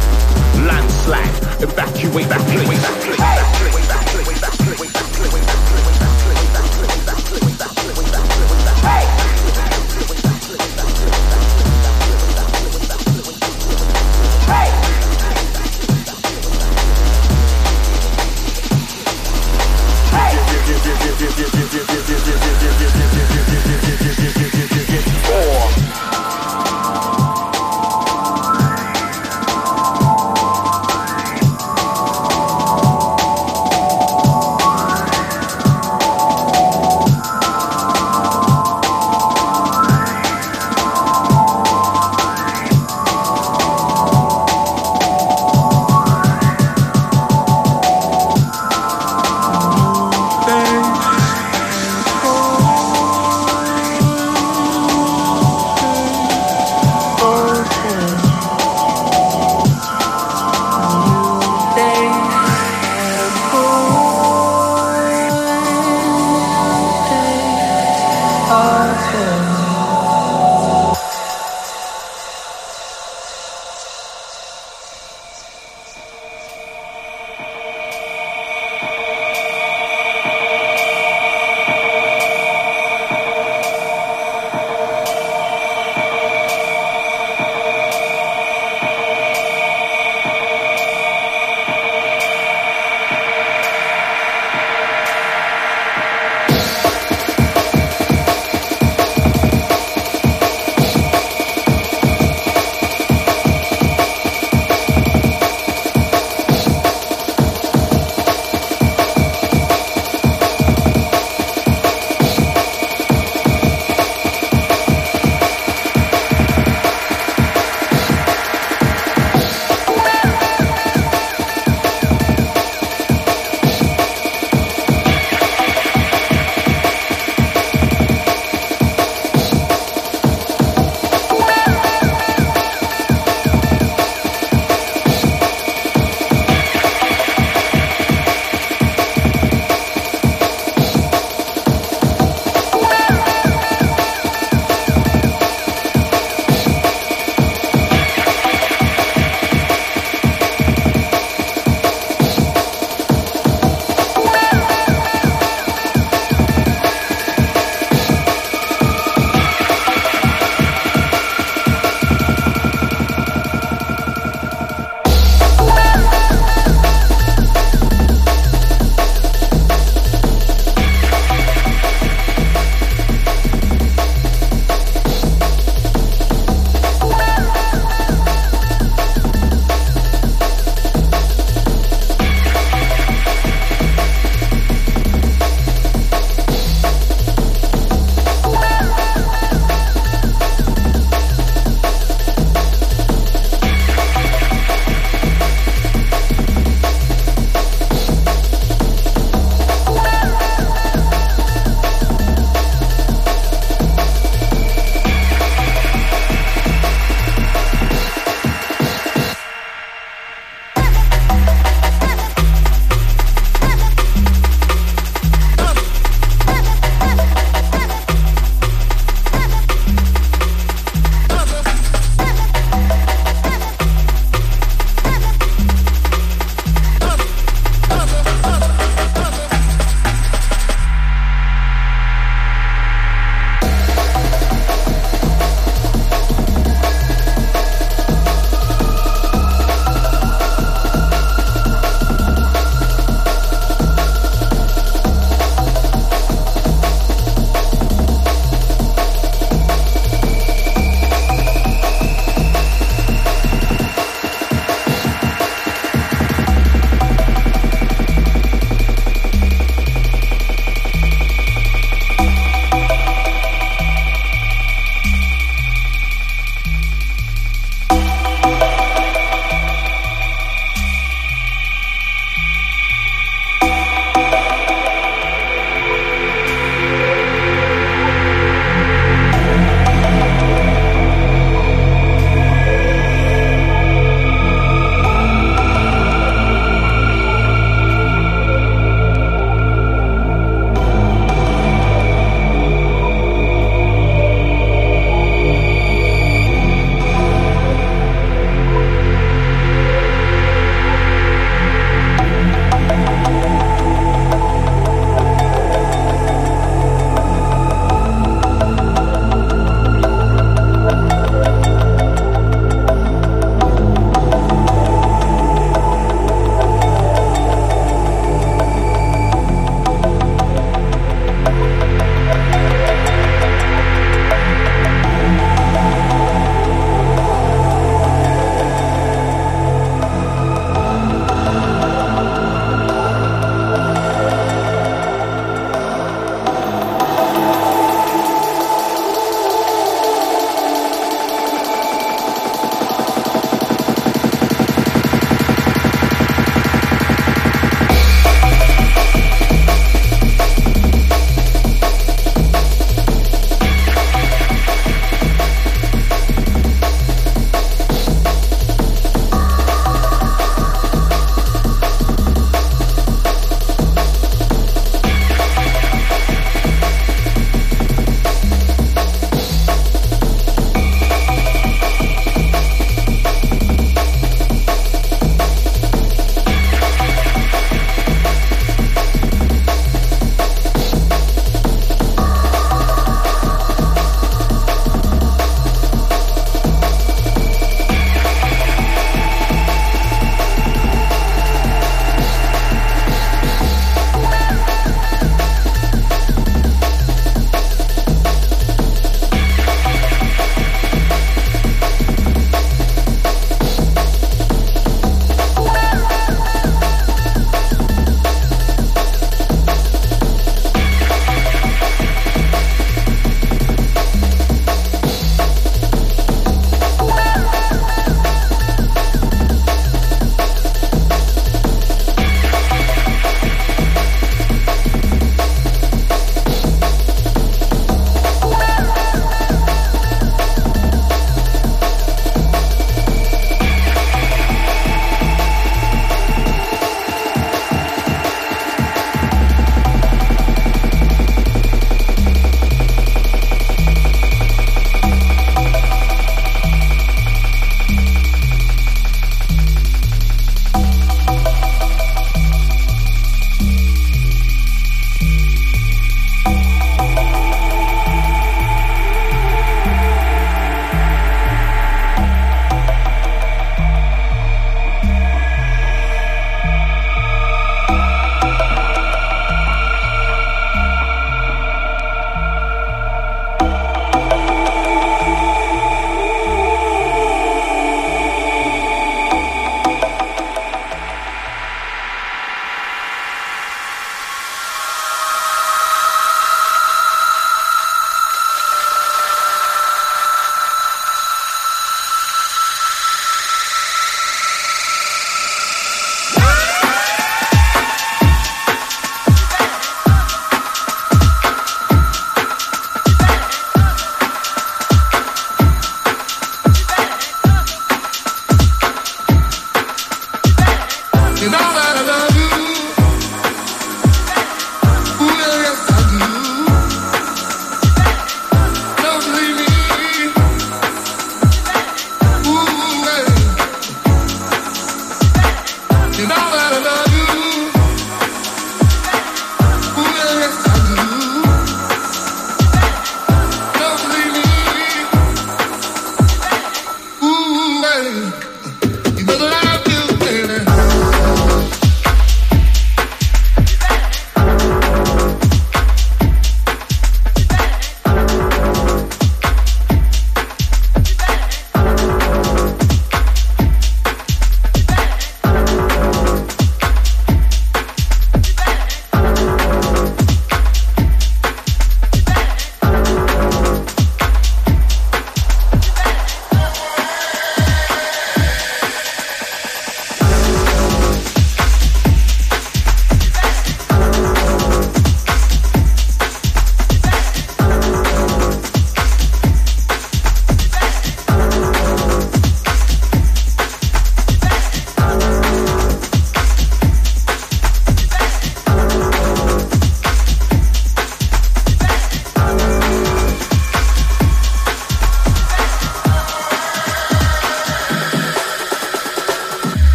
Landslide, evacuate that place.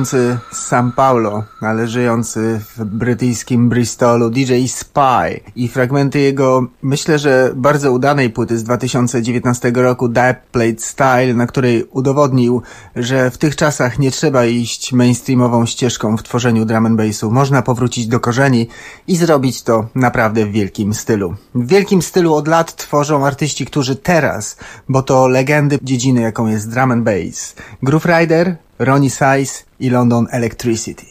pochodzący z São Paulo, ale żyjący w brytyjskim Bristolu, DJ Spy i fragmenty jego, myślę, że bardzo udanej płyty z 2019 roku Dubplate Style, na której udowodnił, że w tych czasach nie trzeba iść mainstreamową ścieżką w tworzeniu drum and bassu. Można powrócić do korzeni i zrobić to naprawdę w wielkim stylu. W wielkim stylu od lat tworzą artyści, którzy teraz, bo to legendy dziedziny, jaką jest drum and bass. Groove Rider, Ronnie Size i London Electricity.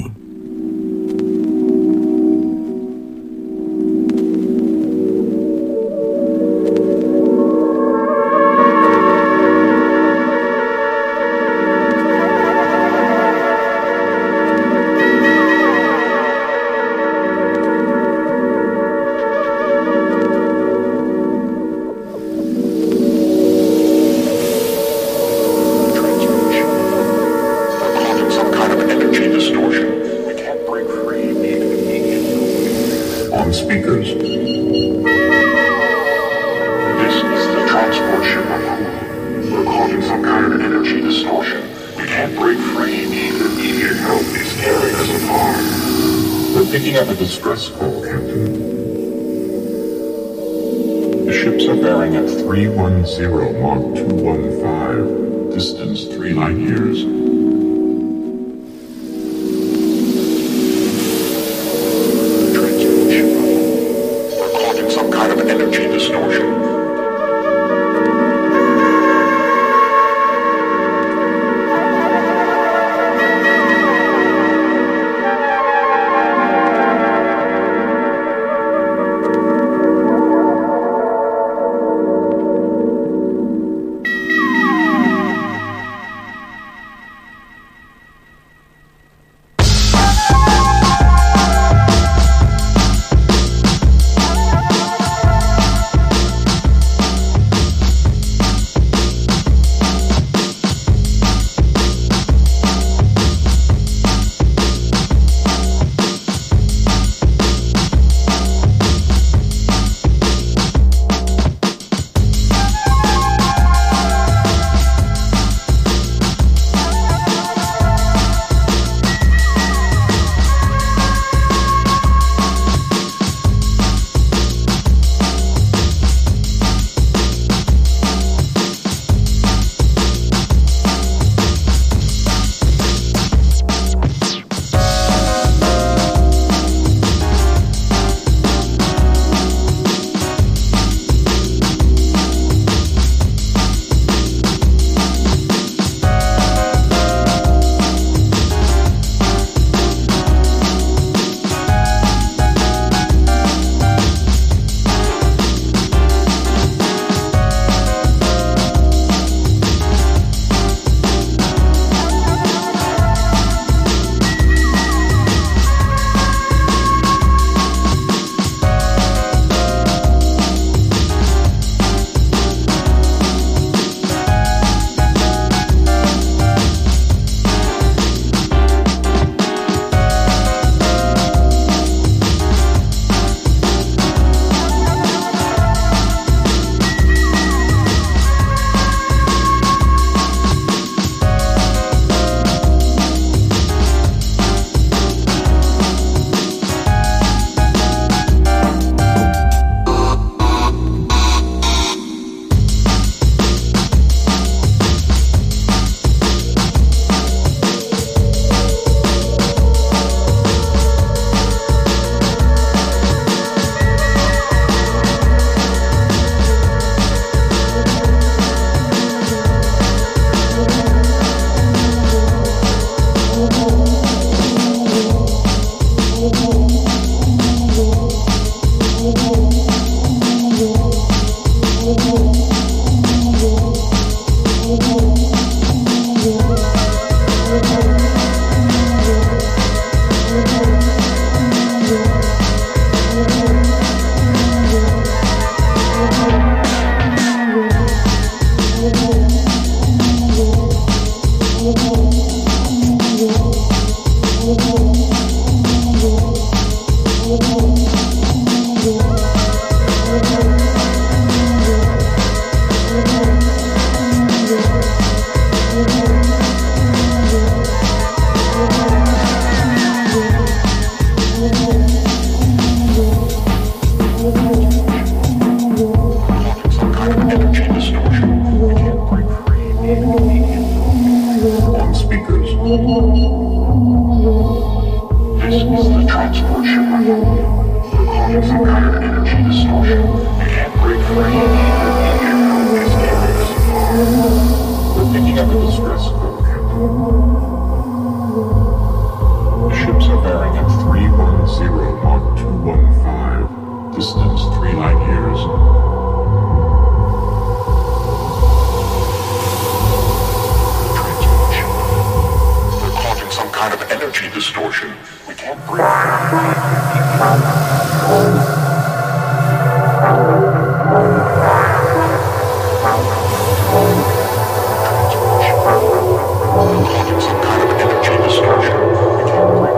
transport ship are causing some kind of energy distortion. They can't break free even if the engine code is carrying us far. We're picking up a distress code, Captain. The ships are bearing at 310 Mach 215. Distance 3 light years. Some kind of energy distortion. We can't breathe. Some kind of energy distortion. We can't breathe.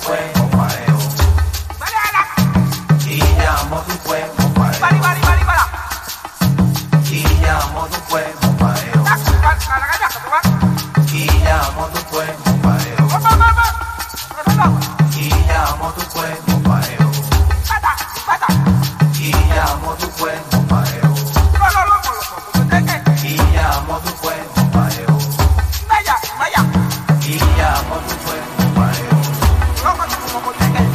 cuerpo pareo. Y llamo tu cuerpo pareo. Y llamo tu cuerpo pareo. Y llamo tu cuerpo pareo. Y llamo tu cuerpo pareo. Y llamo tu cuerpo pareo. Y llamo tu cuerpo pareo. Y llamo tu cuerpo pareo.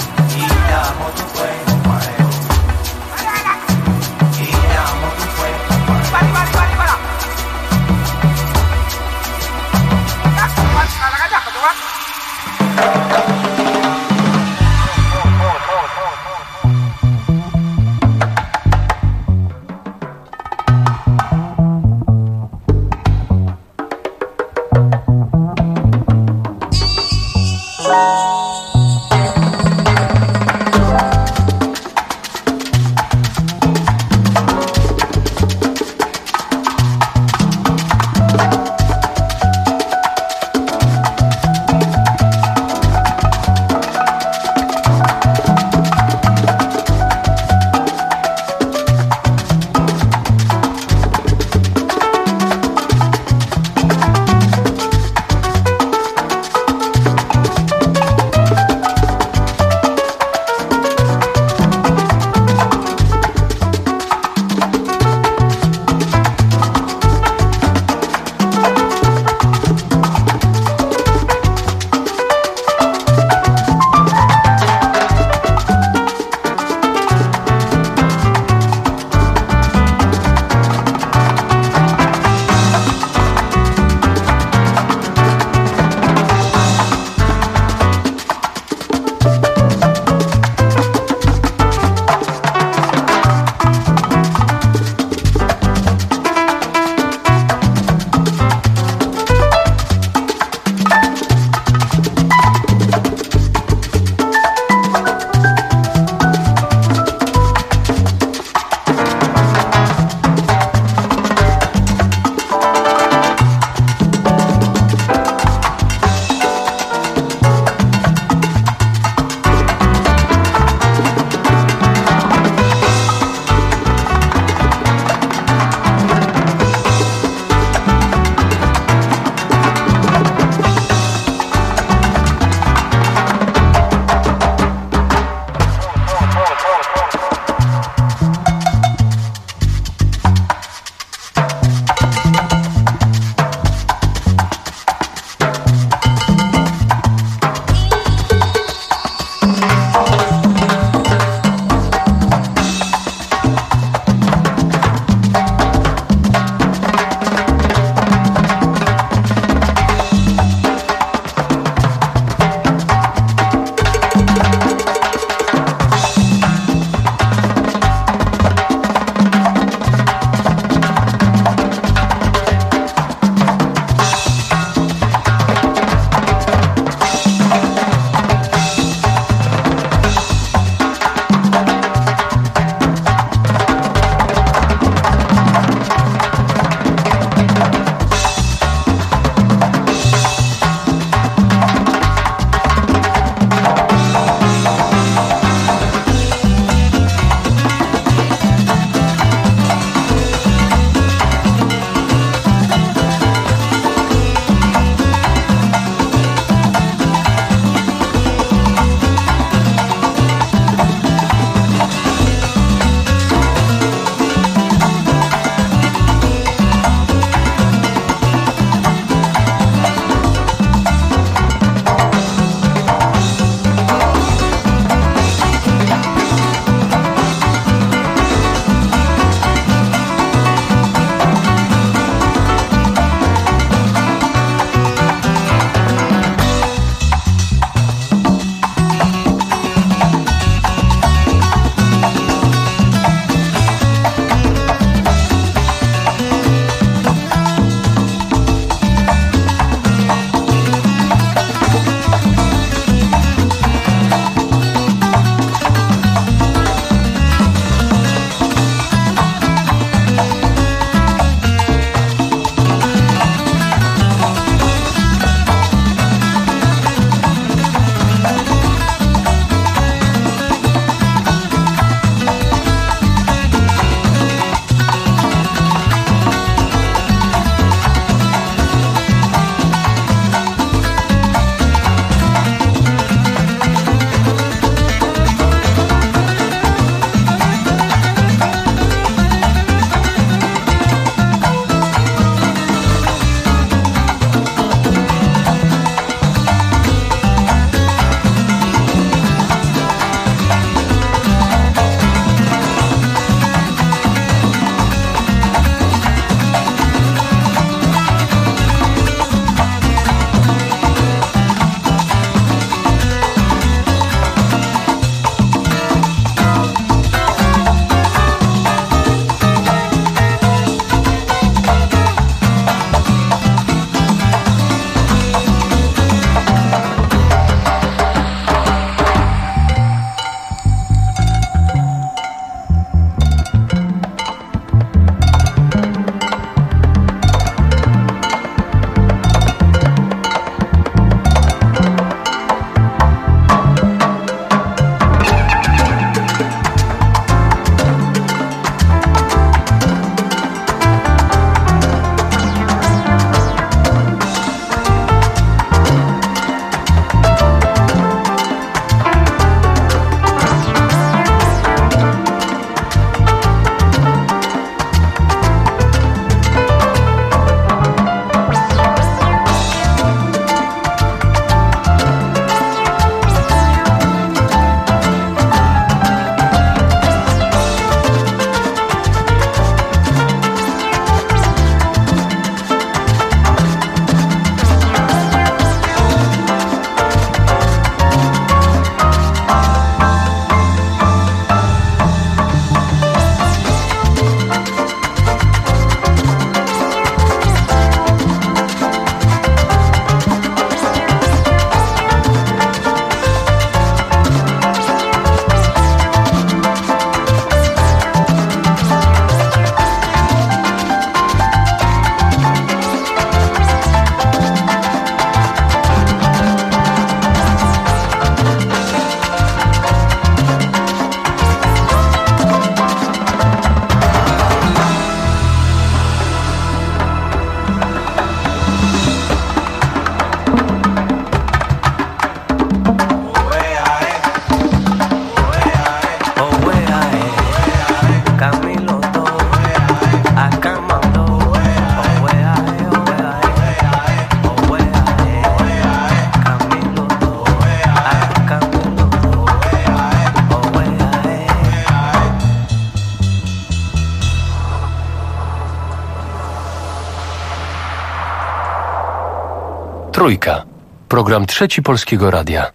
Trójka. Program Trzeci Polskiego Radia.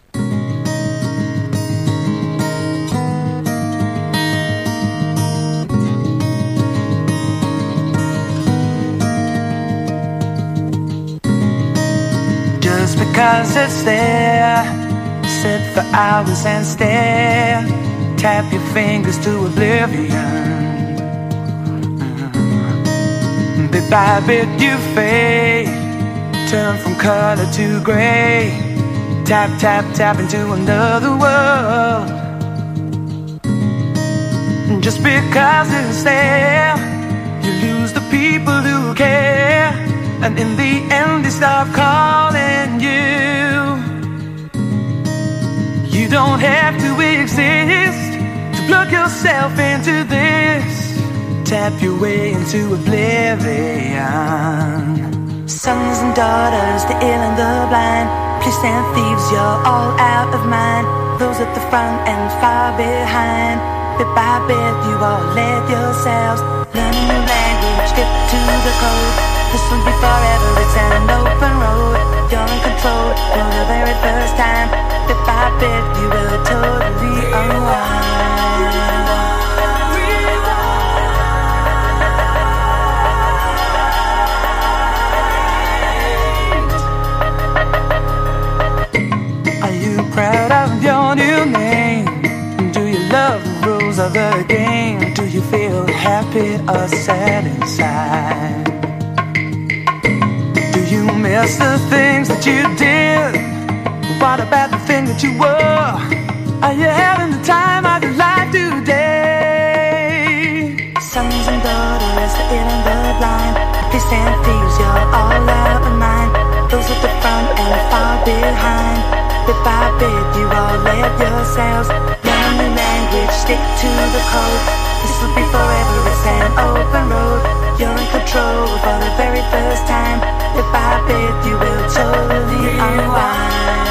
Just because it's there, sit for hours and stare, tap your fingers to oblivion. Bit by bit you fade, turn from color to gray, tap, tap, tap into another world. Just because it's there, you lose the people who care, and in the end they stop calling you. You don't have to exist to plug yourself into this. Tap your way into oblivion. Sons and daughters, the ill and the blind, priests and thieves, you're all out of mind. Those at the front and far behind, bit by bit you all let yourselves learn a new language, stick to the code. This will be forever, it's an open road. You're in control for the very first time. Bit by bit you will totally unwind. Proud of your new name? Do you love the rules of the game? Do you feel happy or sad inside? Do you miss the things that you did? What about the thing that you were? Are you having the time of your life today? Sons and daughters, the ill and the blind, priests and thieves, you're all out of mind. Those at the front and far behind, bit by bit you all let yourselves learn the language, stick to the code. This will be forever, it's an open road. You're in control for the very first time. Bit by bit you will totally unwind.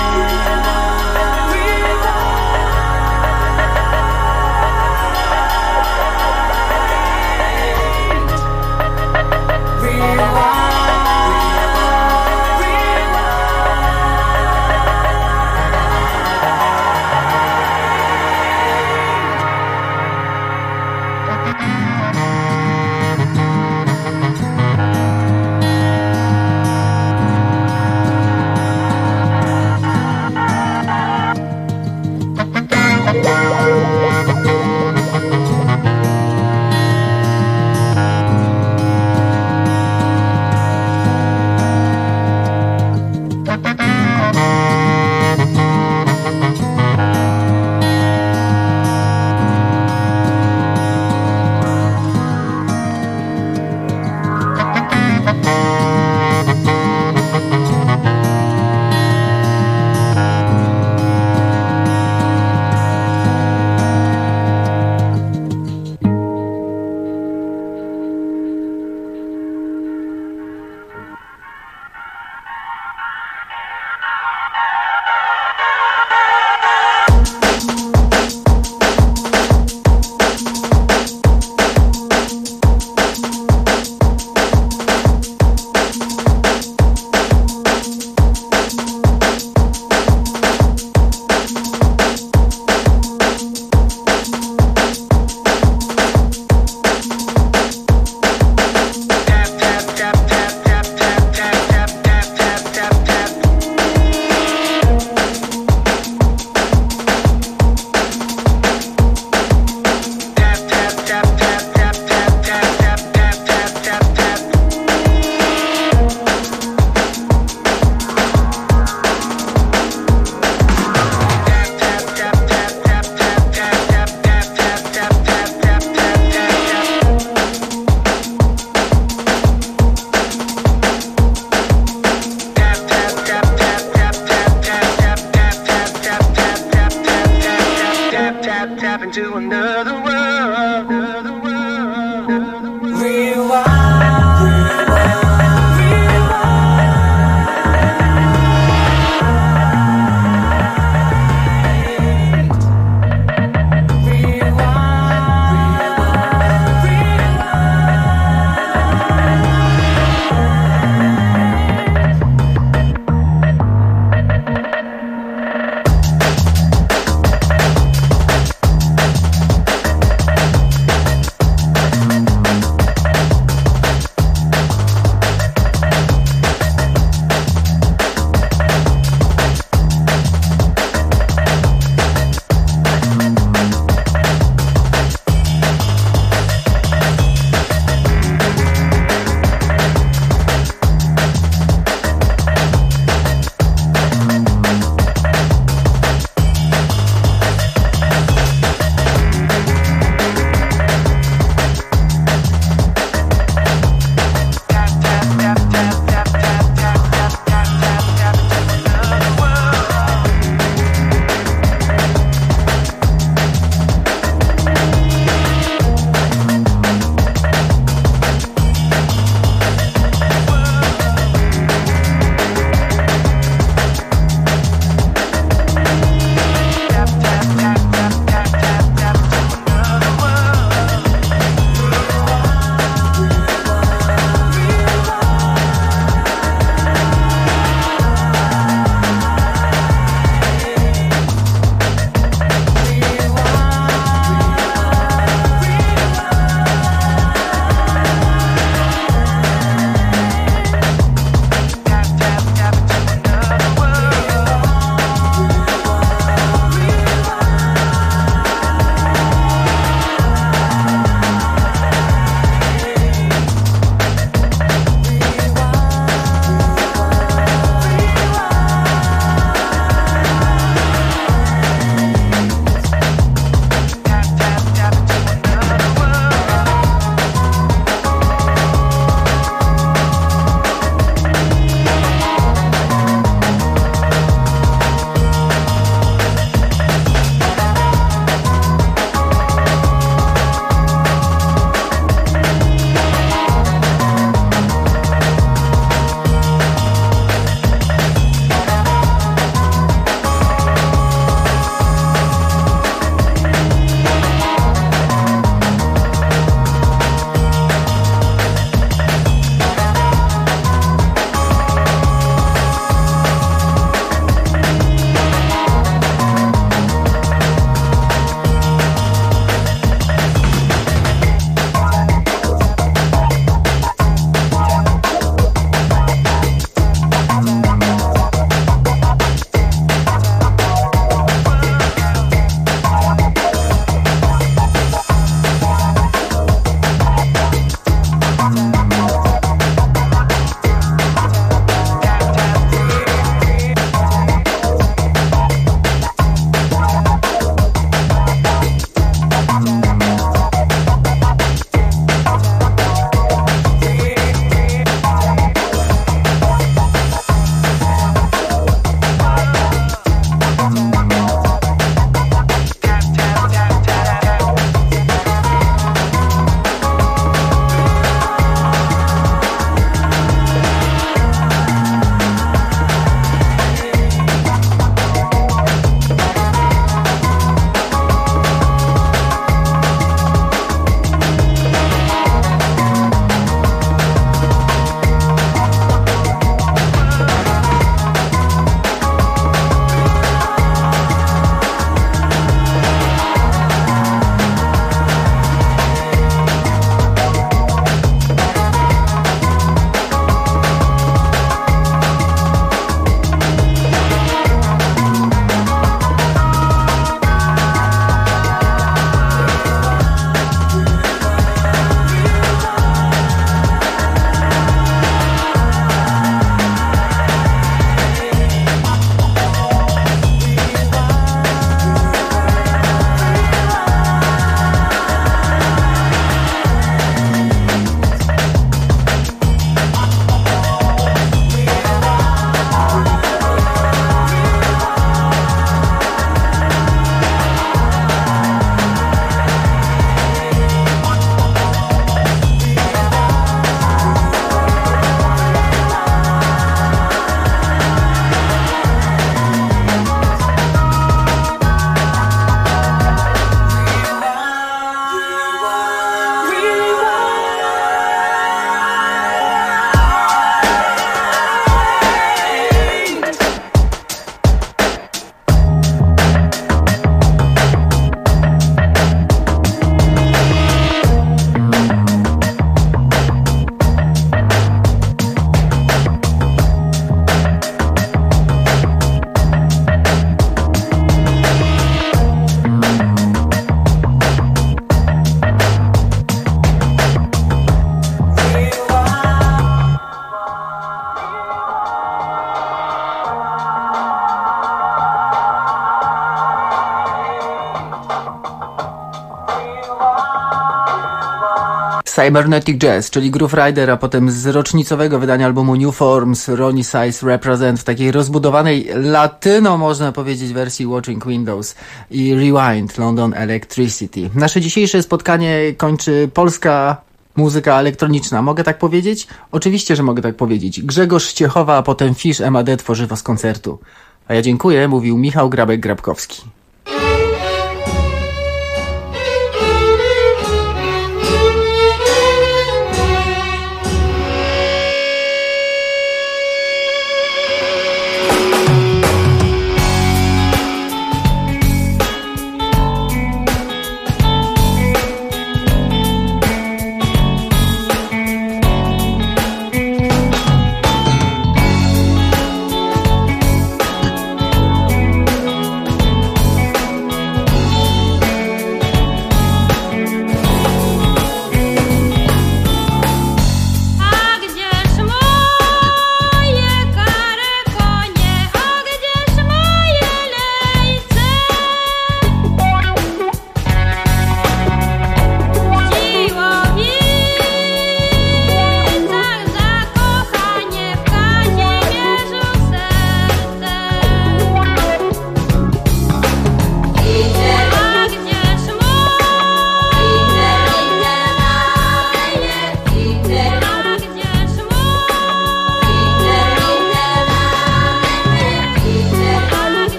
Cybernetic Jazz, czyli Groove Rider, a potem z rocznicowego wydania albumu New Forms Ronnie Size Represent w takiej rozbudowanej latyno, można powiedzieć, wersji Watching Windows i Rewind London Electricity. Nasze dzisiejsze spotkanie kończy polska muzyka elektroniczna. Mogę tak powiedzieć? Oczywiście, że mogę tak powiedzieć. Grzegorz Ściechowa, a potem Fish MAD tworzywa z koncertu. A ja dziękuję, mówił Michał Grabek-Grabkowski.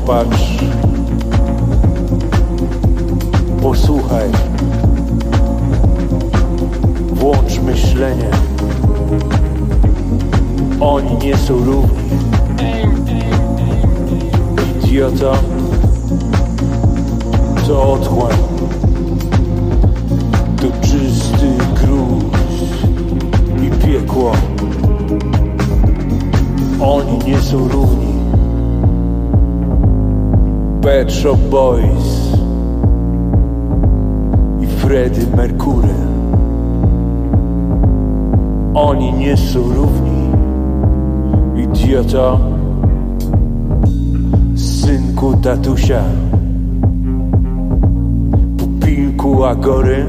Popatrz, posłuchaj, włącz myślenie. Oni nie są równi. Idiota, to otchłań, to czysty gruz i piekło. Oni nie są równi. Pet Shop Boys i Freddie Mercury. Oni nie są równi. Idioto, synku tatusia, pupilku Agory.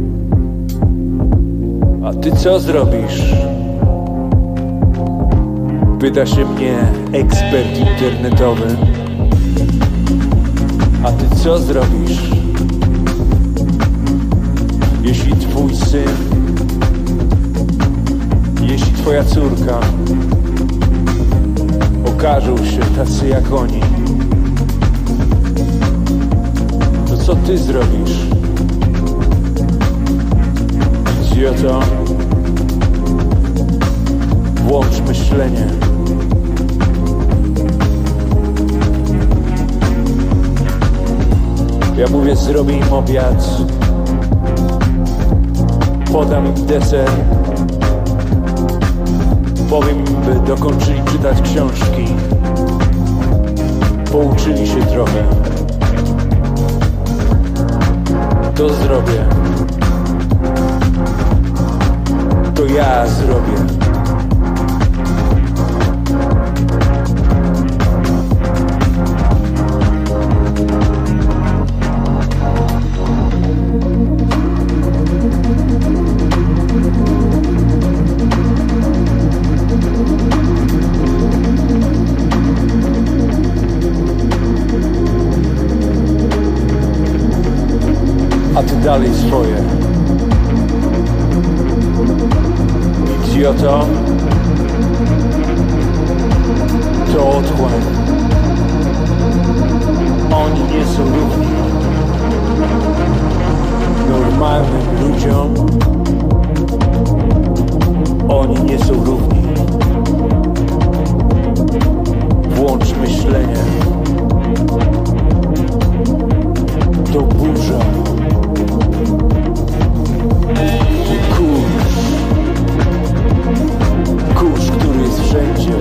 A ty co zrobisz? Pyta się mnie ekspert internetowy. A ty co zrobisz, jeśli twój syn, jeśli twoja córka okażą się tacy jak oni? To co ty zrobisz? Idioto, włącz myślenie. Ja mówię, zrobię im obiad, podam im deser, powiem im, by dokończyli czytać książki, pouczyli się trochę. To zrobię. To ja zrobię. A ty dalej swoje. Idioto, to otchłań. Oni nie są równi. Normalnym ludziom oni nie są równi. Włącz myślenie. To burza. Kurz, który jest wszędzie.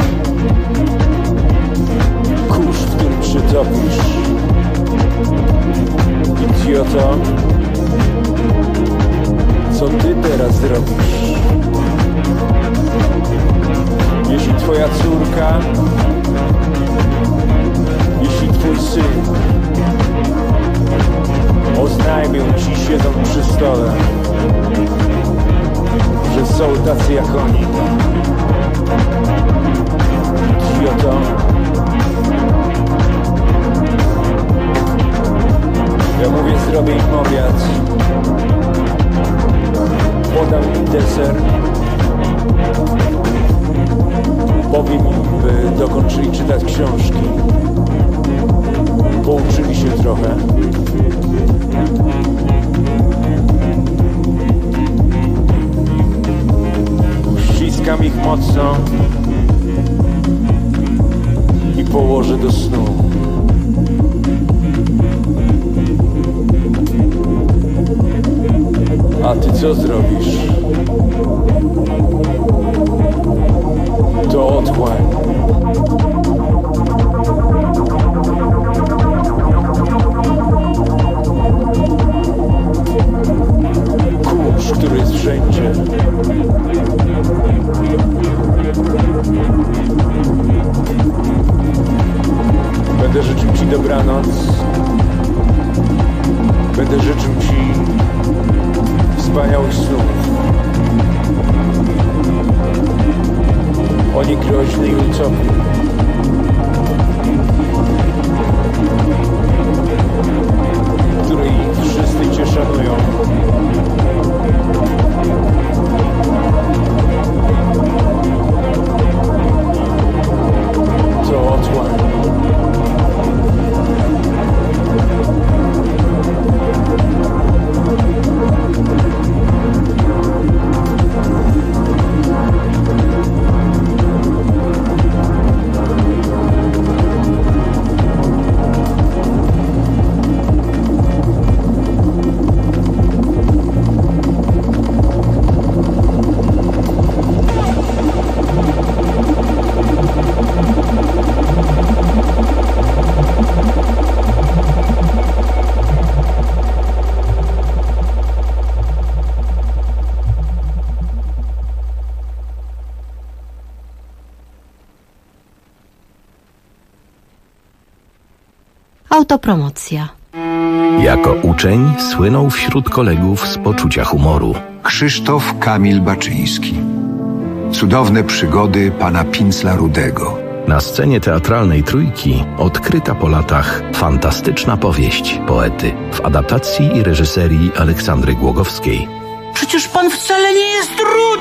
Kurz, w którym się topisz. Idioto, co ty teraz zrobisz? Jeśli twoja córka, jeśli twój syn oznajmią ci, siedząc przy stole, że są tacy jak oni. Idioto, ja mówię, zrobię im obiad, podam im deser, powiem im, by dokończyli czytać książki, pouczyli się trochę. Ściskam ich mocno i położę do snu. A ty co zrobisz? To otchłań. Kurz, który jest wszędzie. Będę życzył ci dobranoc. Będę życzył ci wspaniałych snów. Oni groźni i utopni. Które ich wszyscy cię szanują. To otchłań. Autopromocja. Jako uczeń słynął wśród kolegów z poczucia humoru. Krzysztof Kamil Baczyński. Cudowne przygody pana Pincla Rudego. Na scenie teatralnej Trójki odkryta po latach fantastyczna powieść poety w adaptacji i reżyserii Aleksandry Głogowskiej. Przecież pan wcale nie jest rudy!